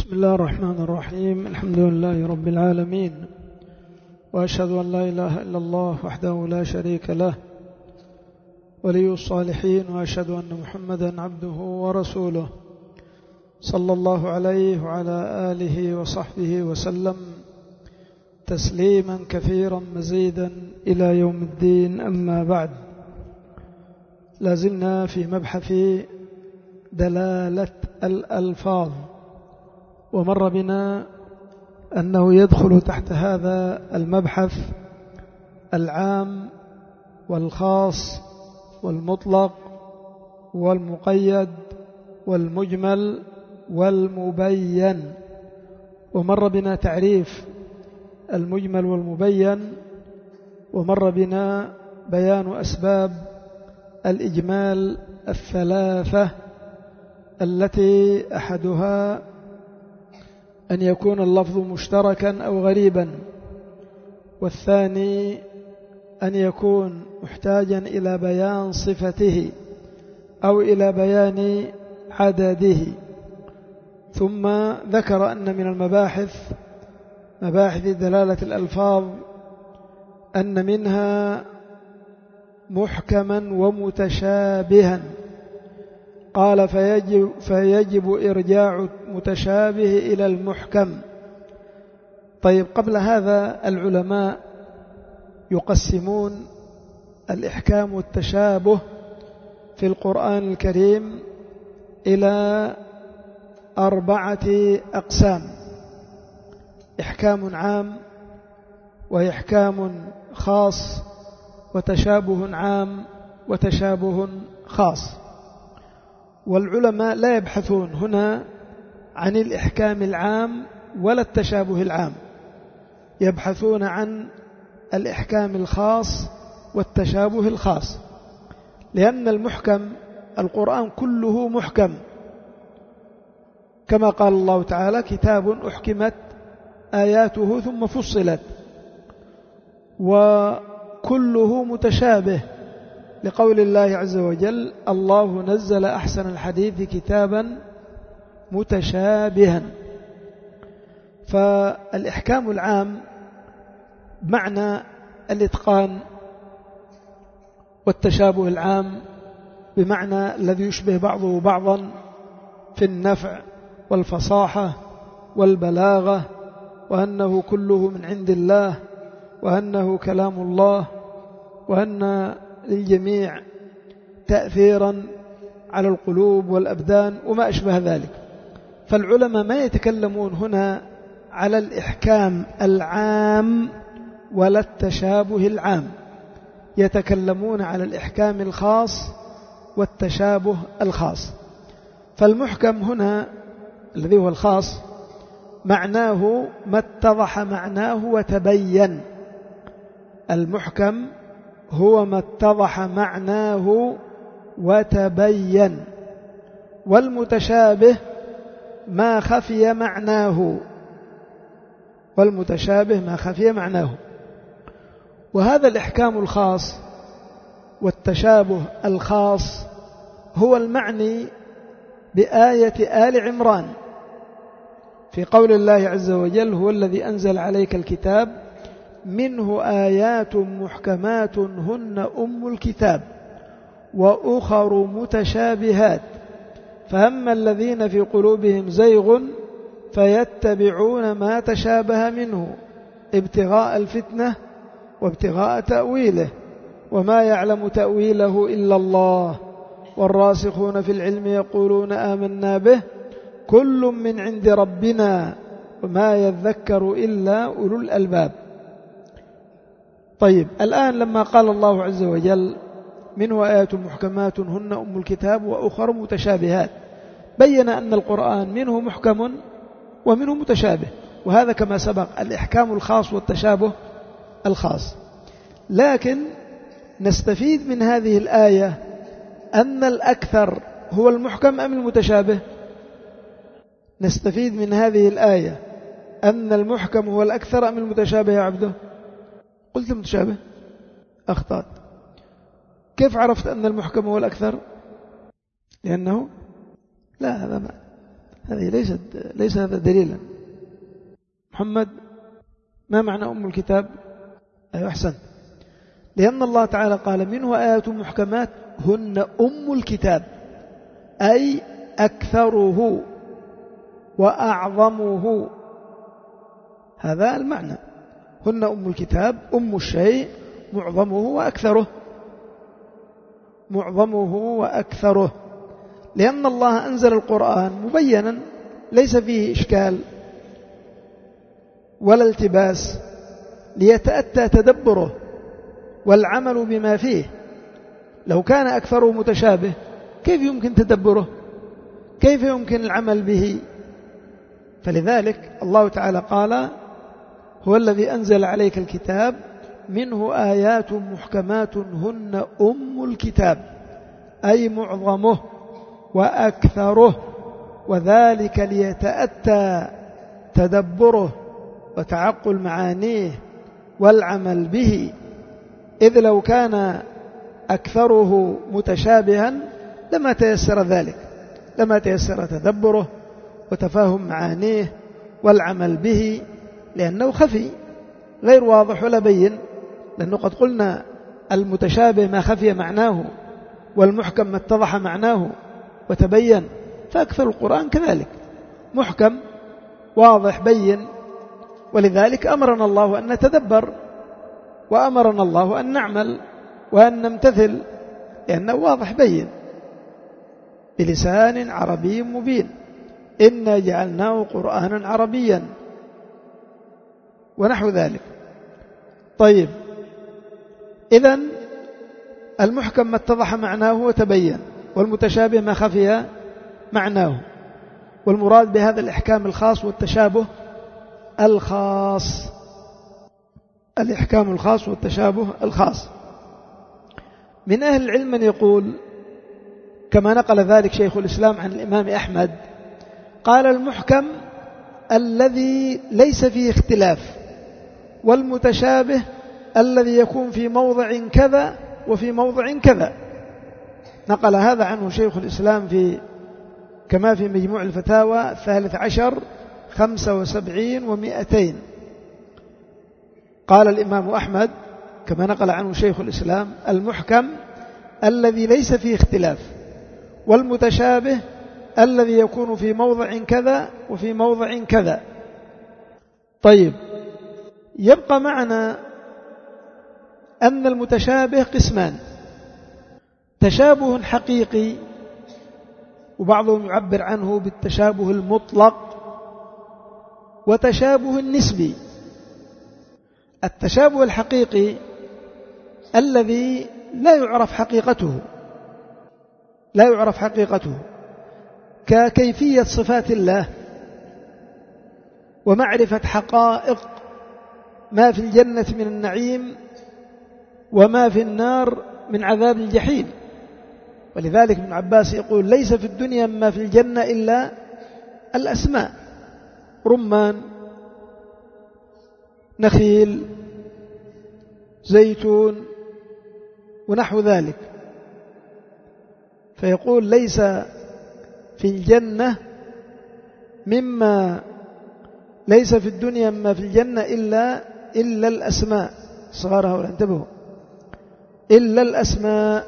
بسم الله الرحمن الرحيم. الحمد لله رب العالمين، وأشهد أن لا إله إلا الله وحده لا شريك له ولي الصالحين، وأشهد أن محمدا عبده ورسوله صلى الله عليه وعلى آله وصحبه وسلم تسليما كثيرا مزيدا إلى يوم الدين. أما بعد، لازلنا في مبحث دلالة الألفاظ، ومر بنا أنه يدخل تحت هذا المبحث العام والخاص والمطلق والمقيد والمجمل والمبين، ومر بنا تعريف المجمل والمبين، ومر بنا بيان أسباب الإجمال الثلاثة التي أحدها أن يكون اللفظ مشتركا أو غريبا، والثاني أن يكون محتاجا إلى بيان صفته أو إلى بيان عدده. ثم ذكر أن من مباحث دلالة الألفاظ أن منها محكما ومتشابها، قال فيجب إرجاع متشابه إلى المحكم. طيب، قبل هذا العلماء يقسمون الإحكام والتشابه في القرآن الكريم إلى 4 أقسام: إحكام عام، وإحكام خاص، وتشابه عام، وتشابه خاص. والعلماء لا يبحثون هنا عن الإحكام العام ولا التشابه العام، يبحثون عن الإحكام الخاص والتشابه الخاص، لأن المحكم القرآن كله محكم، كما قال الله تعالى: كتاب أحكمت آياته ثم فصلت. وكله متشابه لقول الله عز وجل: الله نزل أحسن الحديث كتابا متشابها. فالإحكام العام بمعنى الإتقان، والتشابه العام بمعنى الذي يشبه بعضه بعضا في النفع والفصاحة والبلاغة، وأنه كله من عند الله، وأنه كلام الله، وأن للجميع تأثيرا على القلوب والأبدان وما أشبه ذلك. فالعلماء ما يتكلمون هنا على الإحكام العام ولا التشابه العام، يتكلمون على الإحكام الخاص والتشابه الخاص. فالمحكم هنا الذي هو الخاص معناه ما اتضح معناه وتبين. المحكم هو ما اتضح معناه وتبين، والمتشابه ما خفي معناه. وهذا الإحكام الخاص والتشابه الخاص هو المعني بآية آل عمران في قول الله عز وجل: هو الذي أنزل عليك الكتاب منه آيات محكمات هن أم الكتاب وأخر متشابهات فأما الذين في قلوبهم زيغ فيتبعون ما تشابه منه ابتغاء الفتنة وابتغاء تأويله وما يعلم تأويله إلا الله والراسخون في العلم يقولون آمنا به كل من عند ربنا وما يذكر إلا أولو الألباب. طيب، الآن لما قال الله عز وجل: منه آيات محكمات هن أم الكتاب وأخر متشابهات، بين أن القرآن منه محكم ومنه متشابه، وهذا كما سبق الإحكام الخاص والتشابه الخاص. لكن نستفيد من هذه الآية أن الأكثر هو المحكم أم المتشابه؟ نستفيد من هذه الآية أن المحكم هو الأكثر أم المتشابه يا عبده؟ قلت المتشابه، أخطأت. كيف عرفت أن المحكم هو الأكثر؟ لأنه لا، هذا ما هذه ليس هذا دليلا. محمد، ما معنى أم الكتاب؟ أيوة أحسن. لأن الله تعالى قال منه آيات محكمات هن أم الكتاب، أي أكثره وأعظمه، هذا المعنى. هن أم الكتاب، أم الشيء، معظمه وأكثره. لأن الله أنزل القرآن مبينا ليس فيه إشكال ولا التباس، ليتأتى تدبره والعمل بما فيه. لو كان أكثره متشابه كيف يمكن تدبره؟ كيف يمكن العمل به؟ فلذلك الله تعالى قال هو الذي أنزل عليك الكتاب منه آيات محكمات هن أم الكتاب، أي معظمه وأكثره، وذلك ليتأتى تدبره وتعقل معانيه والعمل به. إذ لو كان أكثره متشابها لما تيسر ذلك، لما تيسر تدبره وتفاهم معانيه والعمل به، لأنه خفي غير واضح ولا بين. لأنه قد قلنا المتشابه ما خفي معناه، والمحكم ما اتضح معناه وتبين. فأكثر القرآن كذلك محكم واضح بين، ولذلك أمرنا الله أن نتدبر، وأمرنا الله أن نعمل وأن نمتثل، لأنه واضح بين بلسان عربي مبين. إنا جعلناه قرآنا عربيا ونحو ذلك. طيب، إذن المحكم ما اتضح معناه وتبين، والمتشابه ما خفي معناه. والمراد بهذا الإحكام الخاص والتشابه الخاص، الإحكام الخاص والتشابه الخاص. من أهل العلم من يقول كما نقل ذلك شيخ الإسلام عن الإمام أحمد، قال المحكم الذي ليس فيه اختلاف، والمتشابه الذي يكون في موضع كذا وفي موضع كذا. نقل هذا عنه شيخ الإسلام كما في مجموع الفتاوى 13 75 و200. قال الإمام أحمد كما نقل عنه شيخ الإسلام المحكم الذي ليس فيه اختلاف، والمتشابه الذي يكون في موضع كذا وفي موضع كذا. طيب، يبقى معنا أن المتشابه قسمان: تشابه حقيقي، وبعضهم يعبر عنه بالتشابه المطلق، وتشابه نسبي. التشابه الحقيقي الذي لا يعرف حقيقته، ككيفية صفات الله، ومعرفة حقائق ما في الجنة من النعيم وما في النار من عذاب الجحيم. ولذلك ابن عباس يقول ليس في الدنيا ما في الجنة إلا الأسماء: رمان، نخيل، زيتون، ونحو ذلك. فيقول ليس في الجنة مما ليس في الدنيا ما في الجنة إلا الأسماء، صغارها ولا انتبهوا، إلا الأسماء.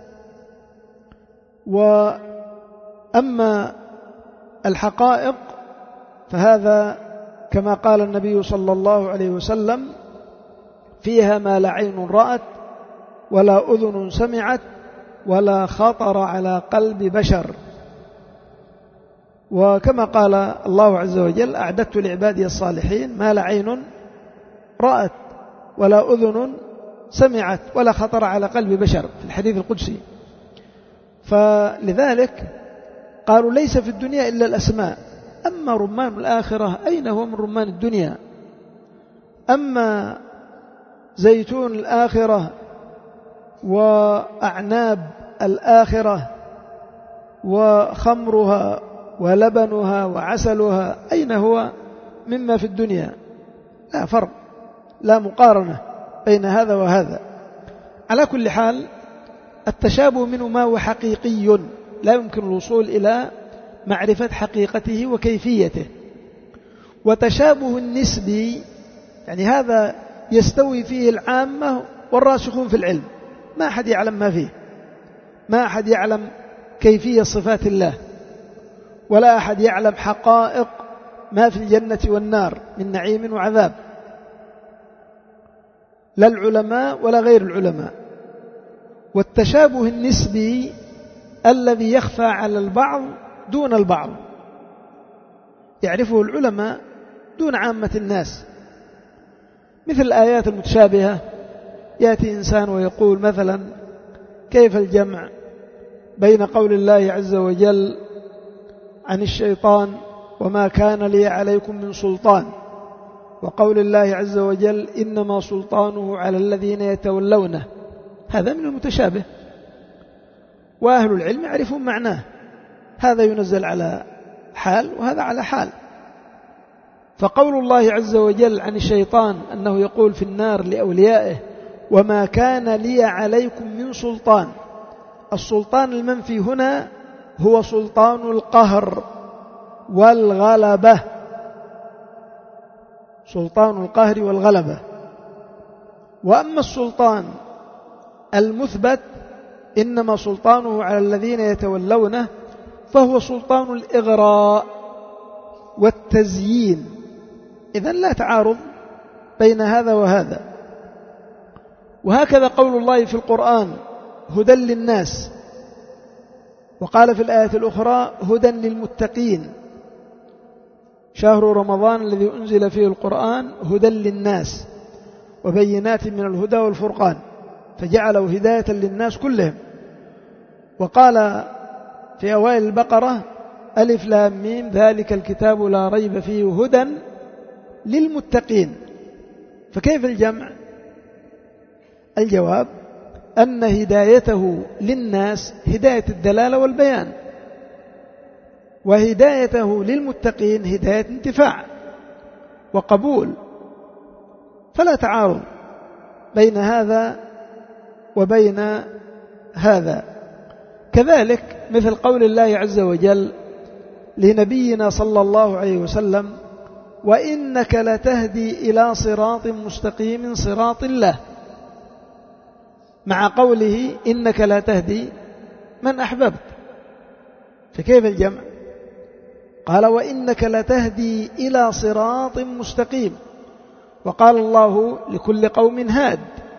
وأما الحقائق فهذا كما قال النبي صلى الله عليه وسلم: فيها ما لا عين رأت ولا أذن سمعت ولا خطر على قلب بشر. وكما قال الله عز وجل: أعددت لعبادي الصالحين ما لا عين رأت ولا أذن سمعت ولا خطر على قلب بشر، في الحديث القدسي. فلذلك قالوا ليس في الدنيا إلا الأسماء. أما رمان الآخرة أين هو من رمان الدنيا؟ أما زيتون الآخرة وأعناب الآخرة وخمرها ولبنها وعسلها أين هو مما في الدنيا؟ لا فرق، لا مقارنة بين هذا وهذا. على كل حال التشابه منه ما هو حقيقي لا يمكن الوصول إلى معرفة حقيقته وكيفيته. وتشابه النسبي يعني هذا يستوي فيه العامة والراسخون في العلم، ما أحد يعلم ما فيه، ما أحد يعلم كيفية صفات الله، ولا أحد يعلم حقائق ما في الجنة والنار من نعيم وعذاب، لا العلماء ولا غير العلماء. والتشابه النسبي الذي يخفى على البعض دون البعض، يعرفه العلماء دون عامة الناس، مثل الآيات المتشابهة. يأتي إنسان ويقول مثلا: كيف الجمع بين قول الله عز وجل عن الشيطان وما كان لي عليكم من سلطان، وقول الله عز وجل إنما سلطانه على الذين يتولونه؟ هذا من المتشابه، وأهل العلم يعرفون معناه، هذا ينزل على حال وهذا على حال. فقول الله عز وجل عن الشيطان أنه يقول في النار لأوليائه: وما كان لي عليكم من سلطان، السلطان المنفي هنا هو سلطان القهر والغلبة، سلطان القهر والغلبة. وأما السلطان المثبت إنما سلطانه على الذين يتولونه، فهو سلطان الإغراء والتزيين. إذن لا تعارض بين هذا وهذا. وهكذا قول الله في القرآن: هدى للناس، وقال في الآية الأخرى: هدى للمتقين. شهر رمضان الذي أنزل فيه القرآن هدى للناس وبينات من الهدى والفرقان، فجعله هداية للناس كلهم. وقال في أوائل البقرة: ألف لام ميم ذلك الكتاب لا ريب فيه هدى للمتقين. فكيف الجمع؟ الجواب أن هدايته للناس هداية الدلالة والبيان، وهدايته للمتقين هداية انتفاع وقبول، فلا تعارض بين هذا وبين هذا. كذلك مثل قول الله عز وجل لنبينا صلى الله عليه وسلم: وإنك لتهدي إلى صراط مستقيم صراط الله، مع قوله: إنك لا تهدي من أحببت. فكيف الجمع؟ قال: وإنك لتهدي إلى صراط مستقيم، وقال الله: لكل قوم هاد.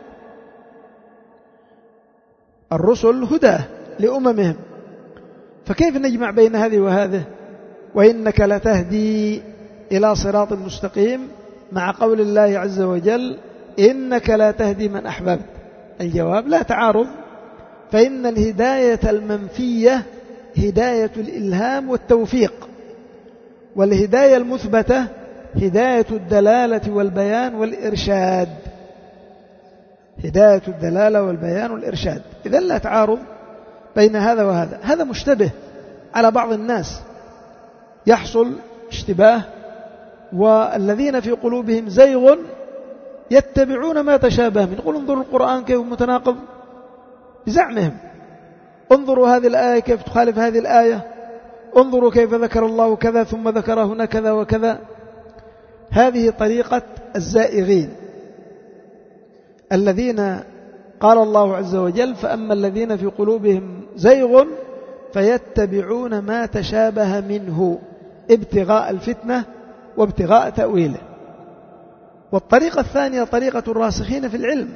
الرسل هدى لأممهم، فكيف نجمع بين هذه وهذه؟ وإنك لتهدي إلى صراط مستقيم مع قول الله عز وجل: إنك لا تهدي من أحببت. الجواب: لا تعارض، فإن الهداية المنفية هداية الإلهام والتوفيق، والهداية المثبتة هداية الدلالة والبيان والإرشاد، هداية الدلالة والبيان والإرشاد. إذن لا تعارض بين هذا وهذا. هذا مشتبه على بعض الناس، يحصل اشتباه، والذين في قلوبهم زيغ يتبعون ما تشابه منه. يقول: انظروا القرآن كيف متناقض بزعمهم، انظروا هذه الآية كيف تخالف هذه الآية، انظروا كيف ذكر الله كذا ثم ذكر هنا كذا وكذا. هذه طريقة الزائغين الذين قال الله عز وجل: فأما الذين في قلوبهم زيغ فيتبعون ما تشابه منه ابتغاء الفتنة وابتغاء تأويله. والطريقة الثانية طريقة الراسخين في العلم،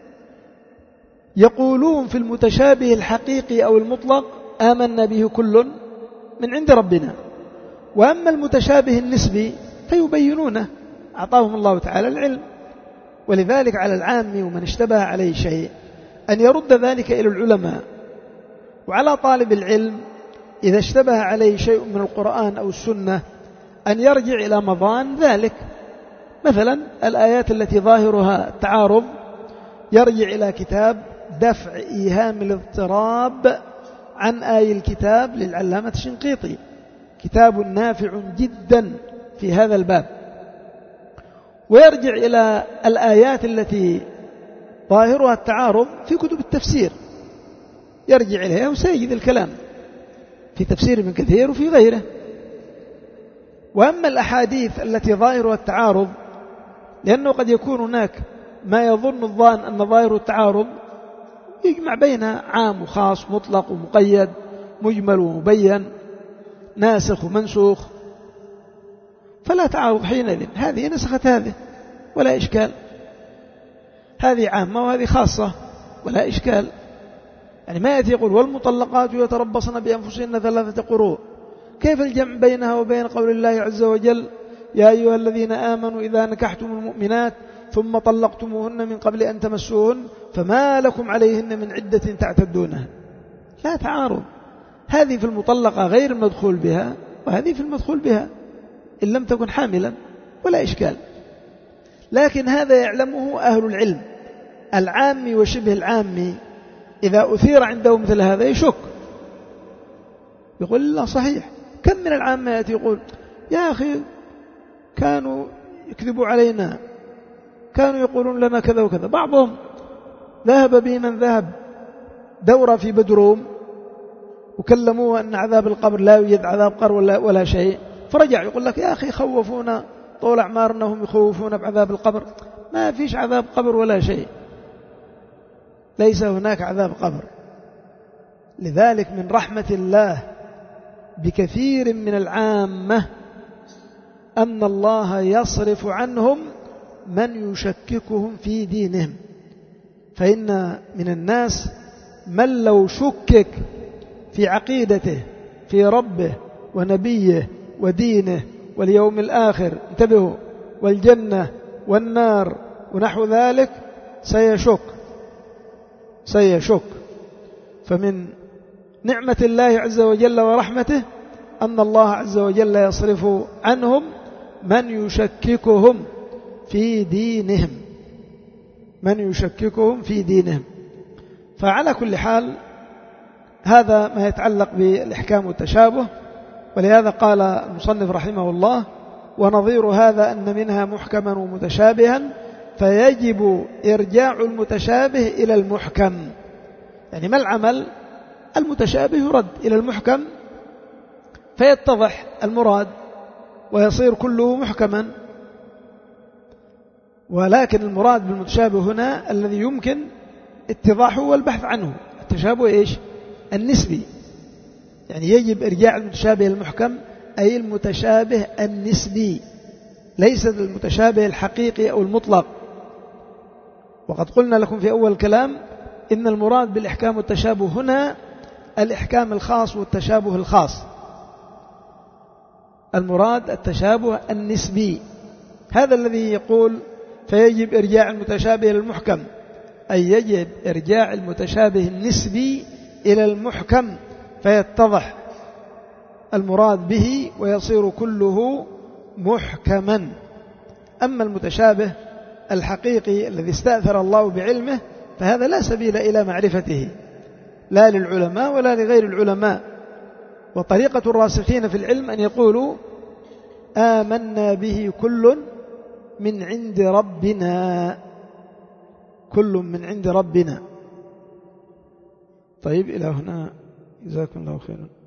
يقولون في المتشابه الحقيقي أو المطلق: آمنا به كل من عند ربنا. وأما المتشابه النسبي فيبينونه، أعطاهم الله تعالى العلم. ولذلك على العام ومن اشتبه عليه شيء أن يرد ذلك إلى العلماء، وعلى طالب العلم إذا اشتبه عليه شيء من القرآن أو السنة أن يرجع إلى مضان ذلك. مثلا الآيات التي ظاهرها التعارض يرجع إلى كتاب دفع إيهام الاضطراب عن آي الكتاب للعلامة الشنقيطي، كتاب نافع جدا في هذا الباب. ويرجع إلى الآيات التي ظاهرها التعارض في كتب التفسير، يرجع إليها وسيجد الكلام في تفسير ابن كثير وفي غيره. وأما الأحاديث التي ظاهرها التعارض، لأنه قد يكون هناك ما يظن الظان أن ظاهر التعارض يجمع بين عام وخاص، مطلق ومقيد، مجمل ومبين، ناسخ ومنسوخ، فلا تعارض حينئذ، هذه نسخت هذه ولا إشكال، هذه عامة وهذه خاصة ولا إشكال. يعني ما يأتي يقول والمطلقات يتربصن بأنفسهن 3 قروء، كيف الجمع بينها وبين قول الله عز وجل يا أيها الذين آمنوا إذا نكحتم المؤمنات ثم طلقتموهن من قبل أن تمسوهن فما لكم عليهن من عدة تعتدونها؟ لا تعارض، هذه في المطلقة غير المدخول بها وهذه في المدخول بها إن لم تكن حاملا ولا إشكال. لكن هذا يعلمه أهل العلم العامي وشبه العامي، إذا أثير عنده مثل هذا يشك، يقول لا صحيح. كم من العامة يأتي يقول يا أخي كانوا يكذبوا علينا، كانوا يقولون لنا كذا وكذا، بعضهم ذهب به من ذهب دورة في بدروم وكلموه أن عذاب القبر لا يوجد عذاب قبر ولا شيء، فرجع يقول لك يا أخي خوفونا طول أعمارنا هم يخوفون بعذاب القبر، ما فيش عذاب قبر ولا شيء، ليس هناك عذاب قبر. لذلك من رحمة الله بكثير من العامة أن الله يصرف عنهم من يشككهم في دينهم، فإن من الناس من لو شكك في عقيدته في ربه ونبيه ودينه واليوم الآخر، انتبهوا، والجنة والنار ونحو ذلك، سيشك. فمن نعمة الله عز وجل ورحمته أن الله عز وجل يصرف عنهم من يشككهم في دينهم، فعلى كل حال هذا ما يتعلق بالإحكام والتشابه. ولهذا قال المصنف رحمه الله ونظير هذا أن منها محكما ومتشابها فيجب إرجاع المتشابه إلى المحكم. يعني ما العمل؟ المتشابه يرد إلى المحكم فيتضح المراد ويصير كله محكما. ولكن المراد بالمتشابه هنا الذي يمكن اتضاحه والبحث عنه. التشابه إيش؟ النسبي، يعني يجب إرجاع المتشابه المحكم أي المتشابه النسبي، ليس المتشابه الحقيقي أو المطلق. وقد قلنا لكم في أول الكلام إن المراد بالإحكام والتشابه هنا الإحكام الخاص والتشابه الخاص، المراد التشابه النسبي، هذا الذي يقول فيجب إرجاع المتشابه للمحكم، أي يجب إرجاع المتشابه النسبي إلى المحكم فيتضح المراد به ويصير كله محكما. أما المتشابه الحقيقي الذي استأثر الله بعلمه فهذا لا سبيل إلى معرفته لا للعلماء ولا لغير العلماء. وطريقة الراسخين في العلم أن يقولوا آمنا به كل من عند ربنا، كل من عند ربنا. طيب إلى هنا، جزاكم الله خيرا.